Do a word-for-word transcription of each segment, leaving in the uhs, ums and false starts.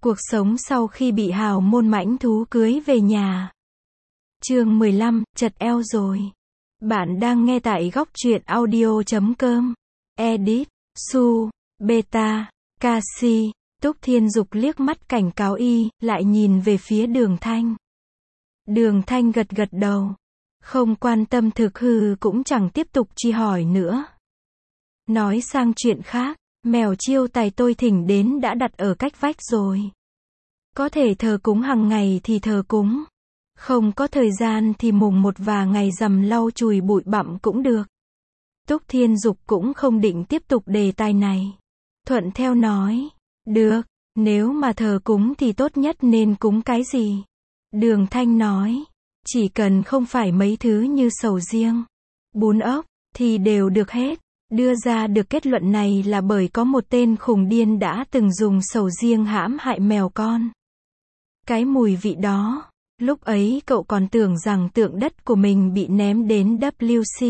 Cuộc sống sau khi bị hào môn mãnh thú cưới về nhà. Chương mười lăm, chật eo rồi. Bạn đang nghe tại góc truyện audio chấm com. Edit, Su, Beta, Kasi. Túc Thiên Dục liếc mắt cảnh cáo y, lại nhìn về phía Đường Thanh. Đường Thanh gật gật đầu. Không quan tâm thực hư cũng chẳng tiếp tục truy hỏi nữa. Nói sang chuyện khác, mèo chiêu tài tôi thỉnh đến đã đặt ở cách vách rồi. Có thể thờ cúng hàng ngày thì thờ cúng. Không có thời gian thì mùng một và ngày rằm lau chùi bụi bặm cũng được. Túc Thiên Dục cũng không định tiếp tục đề tài này. Thuận theo nói, được, nếu mà thờ cúng thì tốt nhất nên cúng cái gì? Đường Thanh nói, chỉ cần không phải mấy thứ như sầu riêng, bún ốc, thì đều được hết. Đưa ra được kết luận này là bởi có một tên khùng điên đã từng dùng sầu riêng hãm hại mèo con. Cái mùi vị đó, lúc ấy cậu còn tưởng rằng tượng đất của mình bị ném đến W C.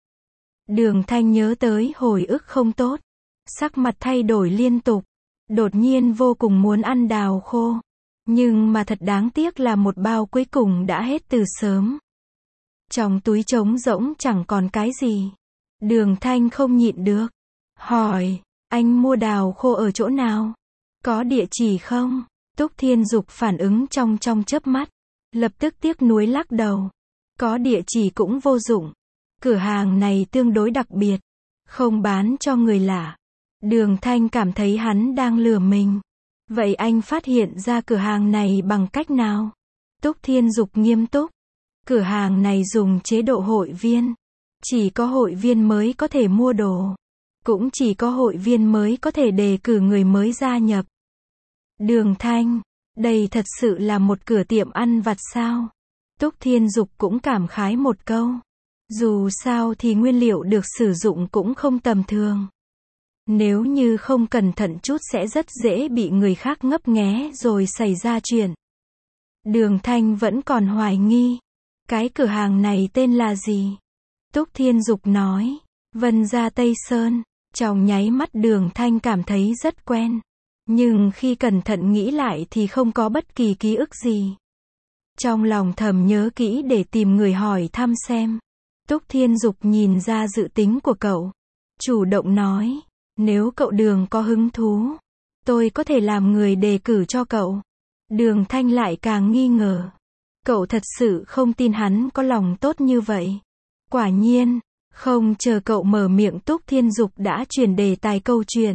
Đường Thanh nhớ tới hồi ức không tốt. Sắc mặt thay đổi liên tục. Đột nhiên vô cùng muốn ăn đào khô. Nhưng mà thật đáng tiếc là một bao cuối cùng đã hết từ sớm. Trong túi trống rỗng chẳng còn cái gì. Đường Thanh không nhịn được. Hỏi, anh mua đào khô ở chỗ nào? Có địa chỉ không? Túc Thiên Dục phản ứng trong trong chớp mắt. Lập tức tiếc nuối lắc đầu. Có địa chỉ cũng vô dụng. Cửa hàng này tương đối đặc biệt. Không bán cho người lạ. Đường Thanh cảm thấy hắn đang lừa mình. Vậy anh phát hiện ra cửa hàng này bằng cách nào? Túc Thiên Dục nghiêm túc. Cửa hàng này dùng chế độ hội viên. Chỉ có hội viên mới có thể mua đồ. Cũng chỉ có hội viên mới có thể đề cử người mới gia nhập. Đường Thanh, đây thật sự là một cửa tiệm ăn vặt sao? Túc Thiên Dục cũng cảm khái một câu. Dù sao thì nguyên liệu được sử dụng cũng không tầm thường. Nếu như không cẩn thận chút sẽ rất dễ bị người khác ngấp nghé rồi xảy ra chuyện. Đường Thanh vẫn còn hoài nghi. Cái cửa hàng này tên là gì? Túc Thiên Dục nói, Vân Gia Tây Sơn. Trong nháy mắt Đường Thanh cảm thấy rất quen. Nhưng khi cẩn thận nghĩ lại thì không có bất kỳ ký ức gì. Trong lòng thầm nhớ kỹ để tìm người hỏi thăm xem. Túc Thiên Dục nhìn ra dự tính của cậu. Chủ động nói, nếu cậu Đường có hứng thú, tôi có thể làm người đề cử cho cậu. Đường Thanh lại càng nghi ngờ. Cậu thật sự không tin hắn có lòng tốt như vậy. Quả nhiên, không chờ cậu mở miệng Túc Thiên Dục đã chuyển đề tài câu chuyện.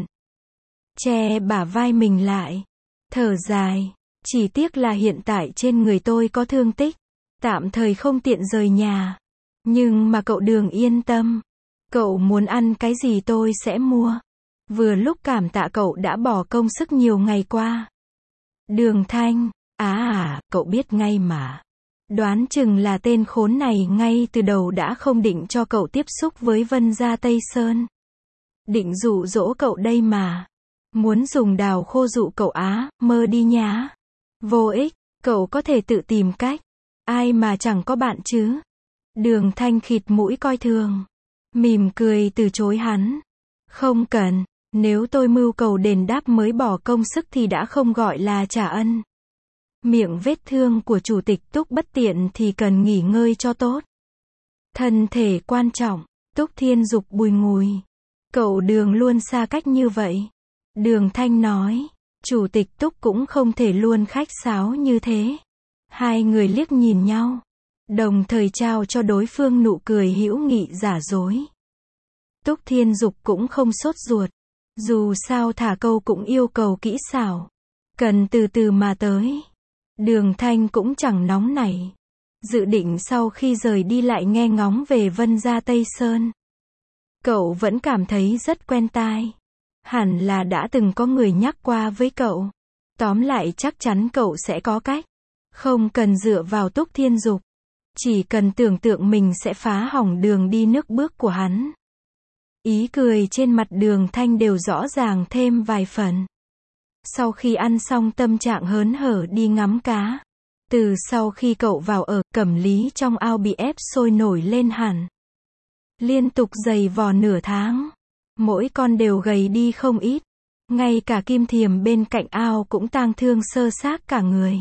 Che bả vai mình lại. Thở dài. Chỉ tiếc là hiện tại trên người tôi có thương tích. Tạm thời không tiện rời nhà. Nhưng mà cậu Đường yên tâm. Cậu muốn ăn cái gì tôi sẽ mua. Vừa lúc cảm tạ cậu đã bỏ công sức nhiều ngày qua. Đường Thanh. À à, cậu biết ngay mà. Đoán chừng là tên khốn này ngay từ đầu đã không định cho cậu tiếp xúc với Vân Gia Tây Sơn. Định dụ dỗ cậu đây mà. Muốn dùng đào khô dụ cậu á, mơ đi nhá. Vô ích, cậu có thể tự tìm cách. Ai mà chẳng có bạn chứ. Đường Thanh khịt mũi coi thường. Mỉm cười từ chối hắn. Không cần, nếu tôi mưu cầu đền đáp mới bỏ công sức thì đã không gọi là trả ân. Miệng vết thương của chủ tịch Túc bất tiện thì cần nghỉ ngơi cho tốt. Thân thể quan trọng. Túc Thiên Dục bùi ngùi. Cậu Đường luôn xa cách như vậy. Đường Thanh nói, chủ tịch Túc cũng không thể luôn khách sáo như thế. Hai người liếc nhìn nhau. Đồng thời trao cho đối phương nụ cười hữu nghị giả dối. Túc Thiên Dục cũng không sốt ruột. Dù sao thả câu cũng yêu cầu kỹ xảo. Cần từ từ mà tới. Đường Thanh cũng chẳng nóng nảy. Dự định sau khi rời đi lại nghe ngóng về Vân Gia Tây Sơn. Cậu vẫn cảm thấy rất quen tai. Hẳn là đã từng có người nhắc qua với cậu. Tóm lại chắc chắn cậu sẽ có cách. Không cần dựa vào Túc Thiên Dục. Chỉ cần tưởng tượng mình sẽ phá hỏng đường đi nước bước của hắn. Ý cười trên mặt Đường Thanh đều rõ ràng thêm vài phần. Sau khi ăn xong tâm trạng hớn hở đi ngắm cá. Từ sau khi cậu vào ở, Cẩm Lý trong ao bị ép sôi nổi lên hẳn. Liên tục giày vò nửa tháng. Mỗi con đều gầy đi không ít. Ngay cả Kim Thiềm bên cạnh ao cũng tang thương sơ xác cả người.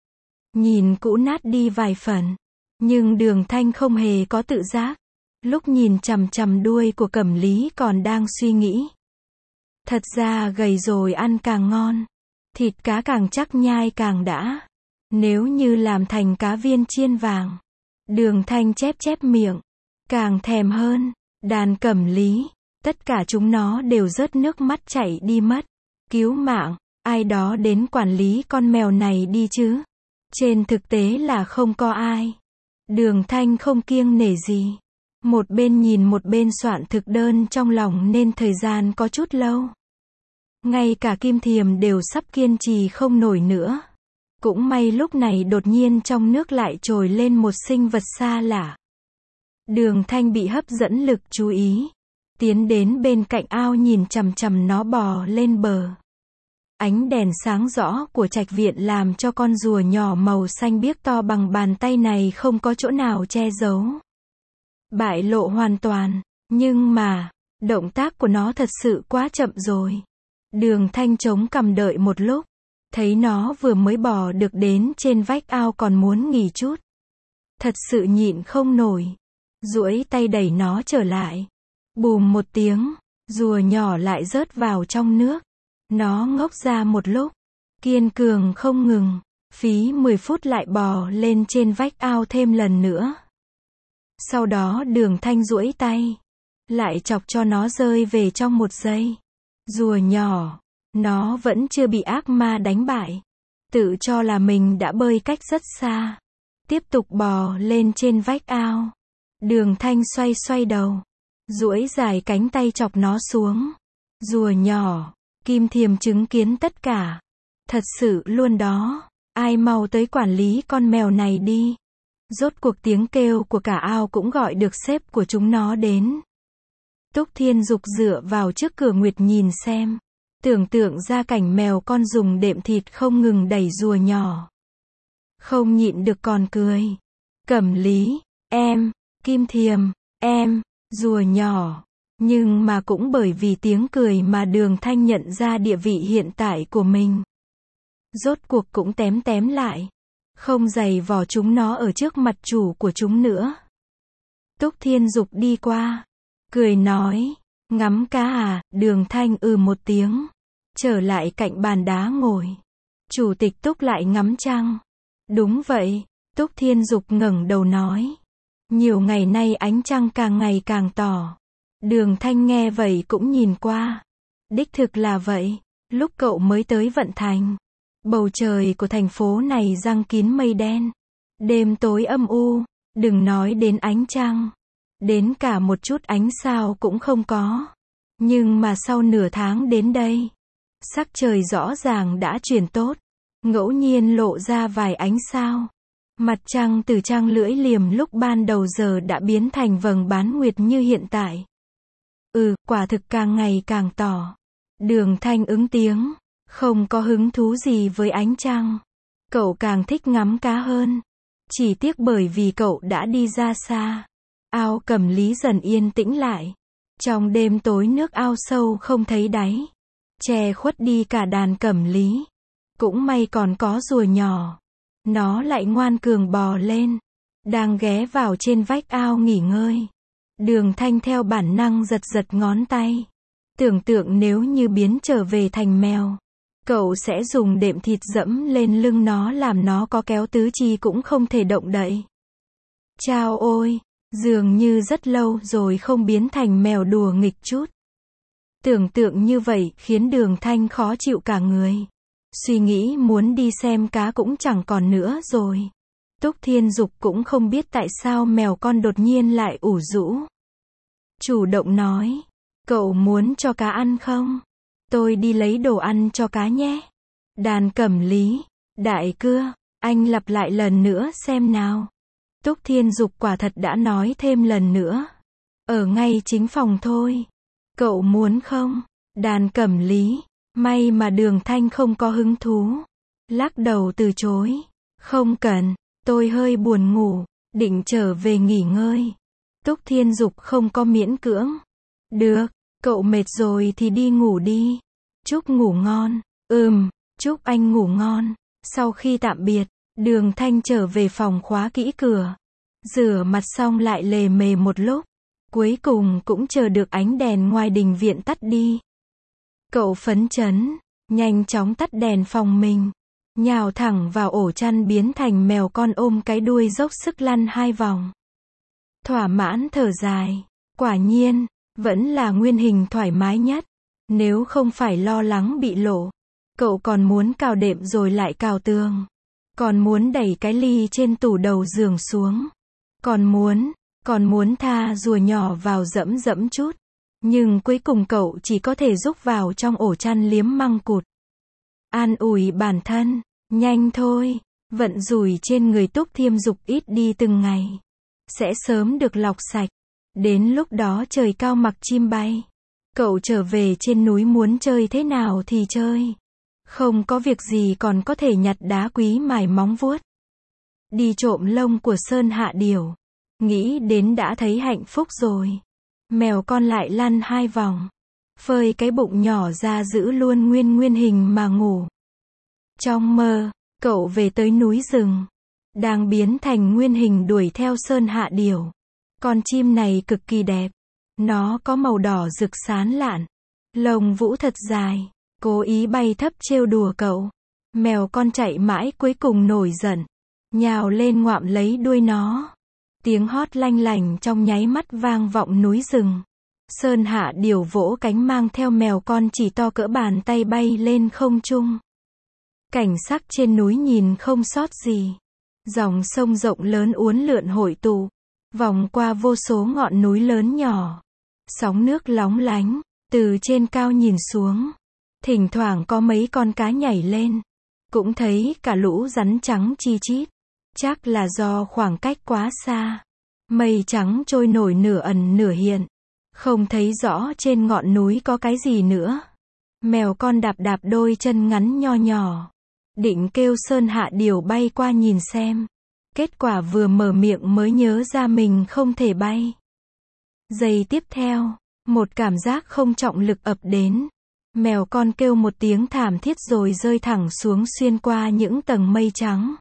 Nhìn cũ nát đi vài phần. Nhưng Đường Thanh không hề có tự giác. Lúc nhìn chằm chằm đuôi của Cẩm Lý còn đang suy nghĩ. Thật ra gầy rồi ăn càng ngon. Thịt cá càng chắc nhai càng đã. Nếu như làm thành cá viên chiên vàng. Đường Thanh chép chép miệng. Càng thèm hơn. Đàn Cẩm Lý. Tất cả chúng nó đều rớt nước mắt chảy đi mất. Cứu mạng. Ai đó đến quản lý con mèo này đi chứ. Trên thực tế là không có ai. Đường Thanh không kiêng nể gì. Một bên nhìn một bên soạn thực đơn trong lòng nên thời gian có chút lâu. Ngay cả Kim Thiềm đều sắp kiên trì không nổi nữa. Cũng may lúc này đột nhiên trong nước lại trồi lên một sinh vật xa lạ. Đường Thanh bị hấp dẫn lực chú ý. Tiến đến bên cạnh ao nhìn chằm chằm nó bò lên bờ. Ánh đèn sáng rõ của trạch viện làm cho con rùa nhỏ màu xanh biếc to bằng bàn tay này không có chỗ nào che giấu. Bại lộ hoàn toàn. Nhưng mà, động tác của nó thật sự quá chậm rồi. Đường Thanh chống cằm đợi một lúc. Thấy nó vừa mới bò được đến trên vách ao còn muốn nghỉ chút. Thật sự nhịn không nổi. Duỗi tay đẩy nó trở lại. Bùm một tiếng, rùa nhỏ lại rớt vào trong nước. Nó ngốc ra một lúc. Kiên cường không ngừng. Phí mười phút lại bò lên trên vách ao thêm lần nữa. Sau đó Đường Thanh duỗi tay. Lại chọc cho nó rơi về trong một giây. Rùa nhỏ. Nó vẫn chưa bị ác ma đánh bại. Tự cho là mình đã bơi cách rất xa. Tiếp tục bò lên trên vách ao. Đường Thanh xoay xoay đầu. Duỗi dài cánh tay chọc nó xuống. Rùa nhỏ. Kim Thiềm chứng kiến tất cả. Thật sự luôn đó. Ai mau tới quản lý con mèo này đi. Rốt cuộc tiếng kêu của cả ao cũng gọi được sếp của chúng nó đến. Túc Thiên Dục dựa vào trước cửa nguyệt nhìn xem. Tưởng tượng ra cảnh mèo con dùng đệm thịt không ngừng đẩy rùa nhỏ. Không nhịn được còn cười. Cẩm Lý, em, Kim Thiềm, em, rùa nhỏ. Nhưng mà cũng bởi vì tiếng cười mà Đường Thanh nhận ra địa vị hiện tại của mình. Rốt cuộc cũng tém tém lại. Không giày vò chúng nó ở trước mặt chủ của chúng nữa. Túc Thiên Dục đi qua. Cười nói. Ngắm cá à, Đường Thanh ừ một tiếng. Trở lại cạnh bàn đá ngồi. Chủ tịch Túc lại ngắm trăng. Đúng vậy. Túc Thiên Dục ngẩng đầu nói. Nhiều ngày nay ánh trăng càng ngày càng tỏ. Đường Thanh nghe vậy cũng nhìn qua. Đích thực là vậy. Lúc cậu mới tới Vận Thành. Bầu trời của thành phố này giăng kín mây đen. Đêm tối âm u. Đừng nói đến ánh trăng. Đến cả một chút ánh sao cũng không có. Nhưng mà sau nửa tháng đến đây. Sắc trời rõ ràng đã chuyển tốt. Ngẫu nhiên lộ ra vài ánh sao. Mặt trăng từ trăng lưỡi liềm lúc ban đầu giờ đã biến thành vầng bán nguyệt như hiện tại. Ừ, quả thực càng ngày càng tỏ. Đường Thanh ứng tiếng. Không có hứng thú gì với ánh trăng. Cậu càng thích ngắm cá hơn. Chỉ tiếc bởi vì cậu đã đi ra xa. Ao Cẩm Lý dần yên tĩnh lại. Trong đêm tối nước ao sâu không thấy đáy. Che khuất đi cả đàn Cẩm Lý. Cũng may còn có rùa nhỏ. Nó lại ngoan cường bò lên. Đang ghé vào trên vách ao nghỉ ngơi. Đường Thanh theo bản năng giật giật ngón tay. Tưởng tượng nếu như biến trở về thành mèo. Cậu sẽ dùng đệm thịt dẫm lên lưng nó làm nó có kéo tứ chi cũng không thể động đậy. Chao ôi, dường như rất lâu rồi không biến thành mèo đùa nghịch chút. Tưởng tượng như vậy khiến Đường Thanh khó chịu cả người. Suy nghĩ muốn đi xem cá cũng chẳng còn nữa rồi. Túc Thiên Dục cũng không biết tại sao mèo con đột nhiên lại ủ rũ. Chủ động nói, cậu muốn cho cá ăn không? Tôi đi lấy đồ ăn cho cá nhé. Đàn Cẩm Lý, đại cưa, anh lặp lại lần nữa xem nào. Túc Thiên Dục quả thật đã nói thêm lần nữa. Ở ngay chính phòng thôi. Cậu muốn không? Đàn Cẩm Lý, may mà Đường Thanh không có hứng thú. Lắc đầu từ chối. Không cần, tôi hơi buồn ngủ, định trở về nghỉ ngơi. Túc Thiên Dục không có miễn cưỡng. Được, cậu mệt rồi thì đi ngủ đi. Chúc ngủ ngon. Ừm, chúc anh ngủ ngon. Sau khi tạm biệt, Đường Thanh trở về phòng khóa kỹ cửa. Rửa mặt xong lại lề mề một lúc. Cuối cùng cũng chờ được ánh đèn ngoài đình viện tắt đi. Cậu phấn chấn, nhanh chóng tắt đèn phòng mình. Nhào thẳng vào ổ chăn biến thành mèo con ôm cái đuôi dốc sức lăn hai vòng. Thỏa mãn thở dài. Quả nhiên, vẫn là nguyên hình thoải mái nhất. Nếu không phải lo lắng bị lộ, cậu còn muốn cào đệm rồi lại cào tường. Còn muốn đẩy cái ly trên tủ đầu giường xuống. Còn muốn, còn muốn tha rùa nhỏ vào dẫm dẫm chút. Nhưng cuối cùng cậu chỉ có thể rúc vào trong ổ chăn liếm măng cụt. An ủi bản thân, nhanh thôi, vận rủi trên người Túc Thiêm Dục ít đi từng ngày. Sẽ sớm được lọc sạch. Đến lúc đó trời cao mặc chim bay. Cậu trở về trên núi muốn chơi thế nào thì chơi. Không có việc gì còn có thể nhặt đá quý mài móng vuốt. Đi trộm lông của Sơn Hạ Điểu. Nghĩ đến đã thấy hạnh phúc rồi. Mèo con lại lăn hai vòng. Phơi cái bụng nhỏ ra giữ luôn nguyên nguyên hình mà ngủ. Trong mơ, cậu về tới núi rừng. Đang biến thành nguyên hình đuổi theo Sơn Hạ Điểu. Con chim này cực kỳ đẹp. Nó có màu đỏ rực sáng lạn. Lông vũ thật dài. Cố ý bay thấp trêu đùa cậu. Mèo con chạy mãi cuối cùng nổi giận. Nhào lên ngoạm lấy đuôi nó. Tiếng hót lanh lành trong nháy mắt vang vọng núi rừng. Sơn Hạ Điểu vỗ cánh mang theo mèo con chỉ to cỡ bàn tay bay lên không trung. Cảnh sắc trên núi nhìn không sót gì. Dòng sông rộng lớn uốn lượn hội tụ. Vòng qua vô số ngọn núi lớn nhỏ. Sóng nước lóng lánh. Từ trên cao nhìn xuống. Thỉnh thoảng có mấy con cá nhảy lên. Cũng thấy cả lũ rắn trắng chi chít. Chắc là do khoảng cách quá xa. Mây trắng trôi nổi nửa ẩn nửa hiện. Không thấy rõ trên ngọn núi có cái gì nữa. Mèo con đạp đạp đôi chân ngắn nho nhỏ. Định kêu Sơn Hạ Điểu bay qua nhìn xem. Kết quả vừa mở miệng mới nhớ ra mình không thể bay. Giây tiếp theo, một cảm giác không trọng lực ập đến. Mèo con kêu một tiếng thảm thiết rồi rơi thẳng xuống xuyên qua những tầng mây trắng.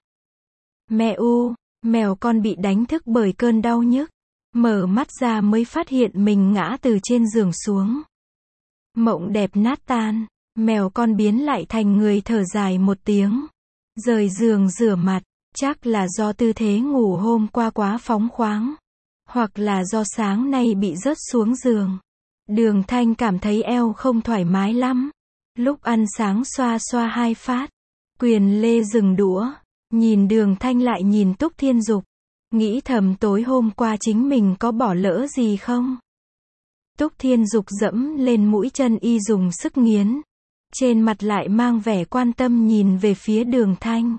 Mẹ u, mèo con bị đánh thức bởi cơn đau nhức. Mở mắt ra mới phát hiện mình ngã từ trên giường xuống. Mộng đẹp nát tan, mèo con biến lại thành người thở dài một tiếng. Rời giường rửa mặt, chắc là do tư thế ngủ hôm qua quá phóng khoáng. Hoặc là do sáng nay bị rớt xuống giường. Đường Thanh cảm thấy eo không thoải mái lắm. Lúc ăn sáng xoa xoa hai phát. Quyền Lê dừng đũa. Nhìn Đường Thanh lại nhìn Túc Thiên Dục. Nghĩ thầm tối hôm qua chính mình có bỏ lỡ gì không? Túc Thiên Dục dẫm lên mũi chân y dùng sức nghiến. Trên mặt lại mang vẻ quan tâm nhìn về phía Đường Thanh.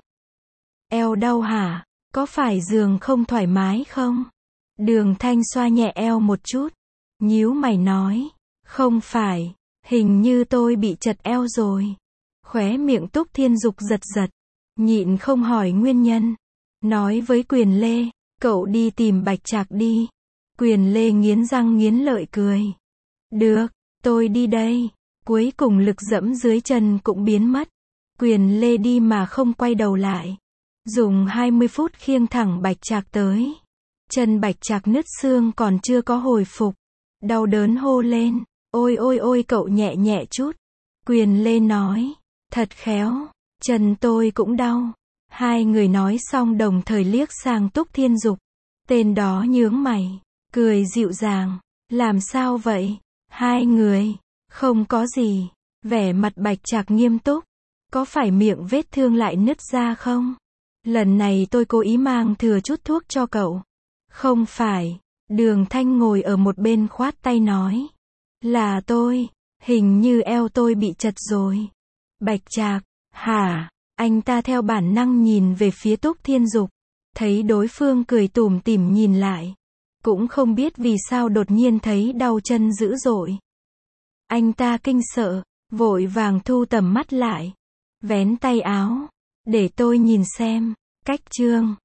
Eo đau hả? Có phải giường không thoải mái không? Đường Thanh xoa nhẹ eo một chút. Nhíu mày nói. Không phải. Hình như tôi bị chật eo rồi. Khóe miệng Túc Thiên Dục giật giật. Nhịn không hỏi nguyên nhân. Nói với Quyền Lê. Cậu đi tìm Bạch Trạc đi. Quyền Lê nghiến răng nghiến lợi cười. Được, tôi đi đây. Cuối cùng lực dẫm dưới chân cũng biến mất. Quyền Lê đi mà không quay đầu lại. Dùng hai mươi phút khiêng thẳng Bạch Trạc tới. Chân Bạch Trạc nứt xương còn chưa có hồi phục. Đau đớn hô lên. Ôi ôi ôi cậu nhẹ nhẹ chút. Quyền Lê nói. Thật khéo. Chân tôi cũng đau. Hai người nói xong đồng thời liếc sang Túc Thiên Dục. Tên đó nhướng mày. Cười dịu dàng. Làm sao vậy? Hai người. Không có gì. Vẻ mặt Bạch Trạc nghiêm túc. Có phải miệng vết thương lại nứt ra không? Lần này tôi cố ý mang thừa chút thuốc cho cậu. Không phải. Đường Thanh ngồi ở một bên khoát tay nói. Là tôi. Hình như eo tôi bị chật rồi. Bạch Trạc. Hả? Anh ta theo bản năng nhìn về phía Túc Thiên Dục. Thấy đối phương cười tủm tỉm nhìn lại. Cũng không biết vì sao đột nhiên thấy đau chân dữ dội. Anh ta kinh sợ. Vội vàng thu tầm mắt lại. Vén tay áo. Để tôi nhìn xem. Cách chương.